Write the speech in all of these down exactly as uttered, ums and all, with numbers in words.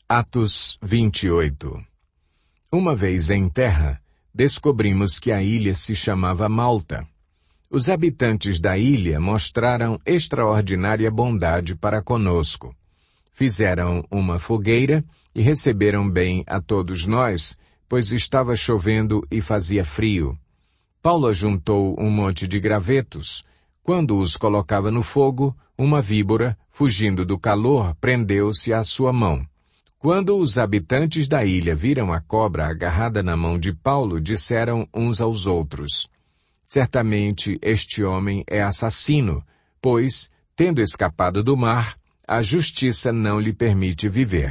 Atos vinte e oito. Uma vez em terra, descobrimos que a ilha se chamava Malta. Os habitantes da ilha mostraram extraordinária bondade para conosco. Fizeram uma fogueira e receberam bem a todos nós, pois estava chovendo e fazia frio. Paulo ajuntou um monte de gravetos. Quando os colocava no fogo, uma víbora, fugindo do calor, prendeu-se à sua mão. Quando os habitantes da ilha viram a cobra agarrada na mão de Paulo, disseram uns aos outros: certamente este homem é assassino, pois, tendo escapado do mar, a justiça não lhe permite viver.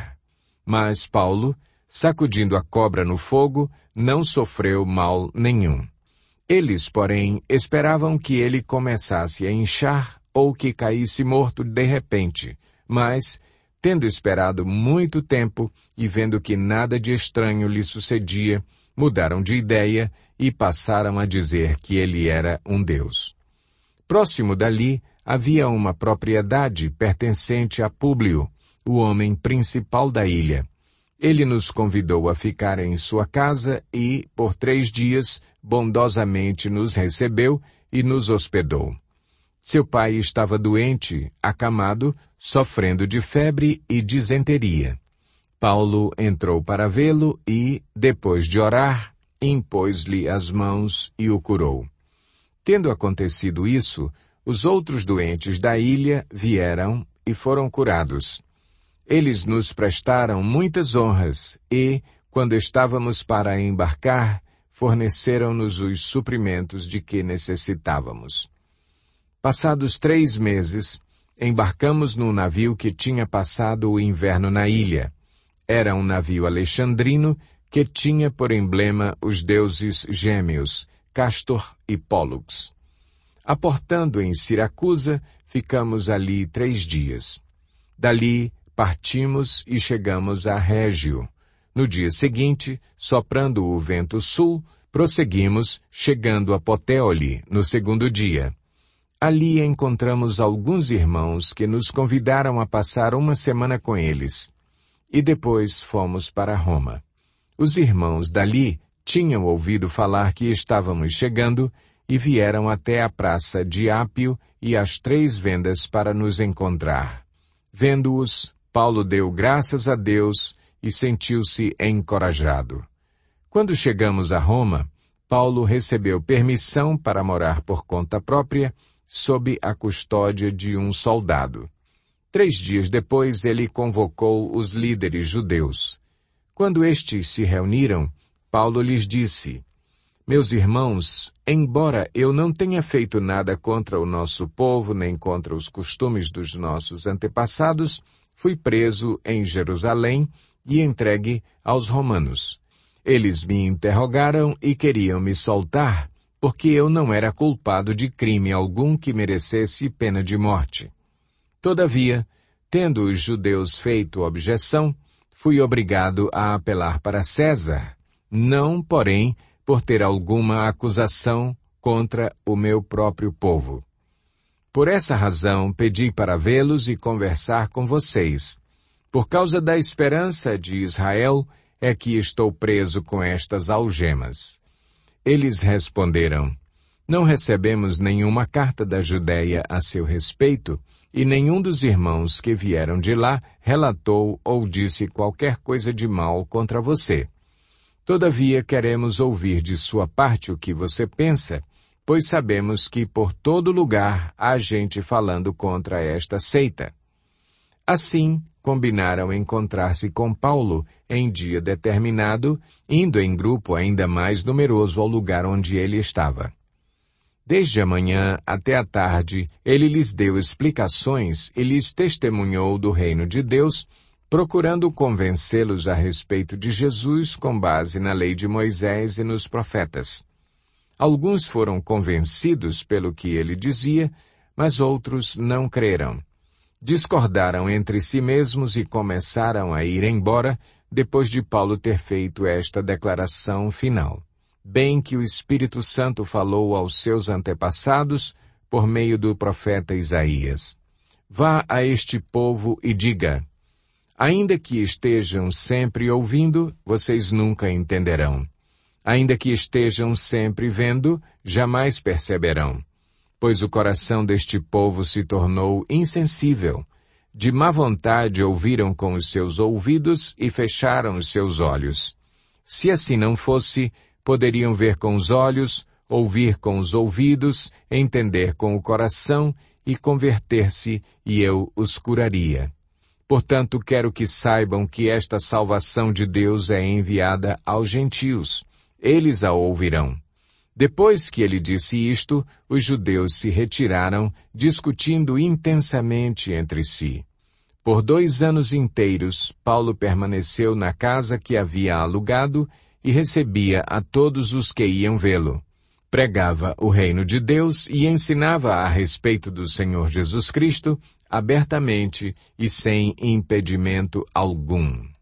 Mas Paulo, sacudindo a cobra no fogo, não sofreu mal nenhum. Eles, porém, esperavam que ele começasse a inchar ou que caísse morto de repente, mas, tendo esperado muito tempo e vendo que nada de estranho lhe sucedia, mudaram de ideia e passaram a dizer que ele era um deus. Próximo dali havia uma propriedade pertencente a Públio, o homem principal da ilha. Ele nos convidou a ficar em sua casa e, por três dias, bondosamente nos recebeu e nos hospedou. Seu pai estava doente, acamado, sofrendo de febre e disenteria. Paulo entrou para vê-lo e, depois de orar, impôs-lhe as mãos e o curou. Tendo acontecido isso, os outros doentes da ilha vieram e foram curados. Eles nos prestaram muitas honras e, quando estávamos para embarcar, forneceram-nos os suprimentos de que necessitávamos. Passados três meses, embarcamos num navio que tinha passado o inverno na ilha. Era um navio alexandrino que tinha por emblema os deuses gêmeos, Castor e Pólux. Aportando em Siracusa, ficamos ali três dias. Dali, partimos e chegamos a Régio. No dia seguinte, soprando o vento sul, prosseguimos, chegando a Puteoli, no segundo dia. Ali encontramos alguns irmãos que nos convidaram a passar uma semana com eles. E depois fomos para Roma. Os irmãos dali tinham ouvido falar que estávamos chegando e vieram até a praça de Ápio e as Três Vendas para nos encontrar. Vendo-os, Paulo deu graças a Deus e sentiu-se encorajado. Quando chegamos a Roma, Paulo recebeu permissão para morar por conta própria, sob a custódia de um soldado. Três dias depois, ele convocou os líderes judeus. Quando estes se reuniram, Paulo lhes disse: meus irmãos, embora eu não tenha feito nada contra o nosso povo, nem contra os costumes dos nossos antepassados, fui preso em Jerusalém e entregue aos romanos. Eles me interrogaram e queriam me soltar, porque eu não era culpado de crime algum que merecesse pena de morte. Todavia, tendo os judeus feito objeção, fui obrigado a apelar para César, não, porém, por ter alguma acusação contra o meu próprio povo. Por essa razão, pedi para vê-los e conversar com vocês. Por causa da esperança de Israel, é que estou preso com estas algemas. Eles responderam: não recebemos nenhuma carta da Judéia a seu respeito, e nenhum dos irmãos que vieram de lá relatou ou disse qualquer coisa de mal contra você. Todavia queremos ouvir de sua parte o que você pensa, pois sabemos que por todo lugar há gente falando contra esta seita. Assim, combinaram encontrar-se com Paulo em dia determinado, indo em grupo ainda mais numeroso ao lugar onde ele estava. Desde a manhã até a tarde, ele lhes deu explicações e lhes testemunhou do reino de Deus, procurando convencê-los a respeito de Jesus com base na lei de Moisés e nos profetas. Alguns foram convencidos pelo que ele dizia, mas outros não creram. Discordaram entre si mesmos e começaram a ir embora depois de Paulo ter feito esta declaração final. Bem que o Espírito Santo falou aos seus antepassados por meio do profeta Isaías: vá a este povo e diga: Ainda que estejam sempre ouvindo, vocês nunca entenderão. Ainda que estejam sempre vendo, jamais perceberão. Pois o coração deste povo se tornou insensível. De má vontade ouviram com os seus ouvidos e fecharam os seus olhos. Se assim não fosse, poderiam ver com os olhos, ouvir com os ouvidos, entender com o coração e converter-se, e eu os curaria. Portanto, quero que saibam que esta salvação de Deus é enviada aos gentios. Eles a ouvirão. Depois que ele disse isto, os judeus se retiraram, discutindo intensamente entre si. Por dois anos inteiros, Paulo permaneceu na casa que havia alugado e recebia a todos os que iam vê-lo. Pregava o reino de Deus e ensinava a respeito do Senhor Jesus Cristo, abertamente e sem impedimento algum.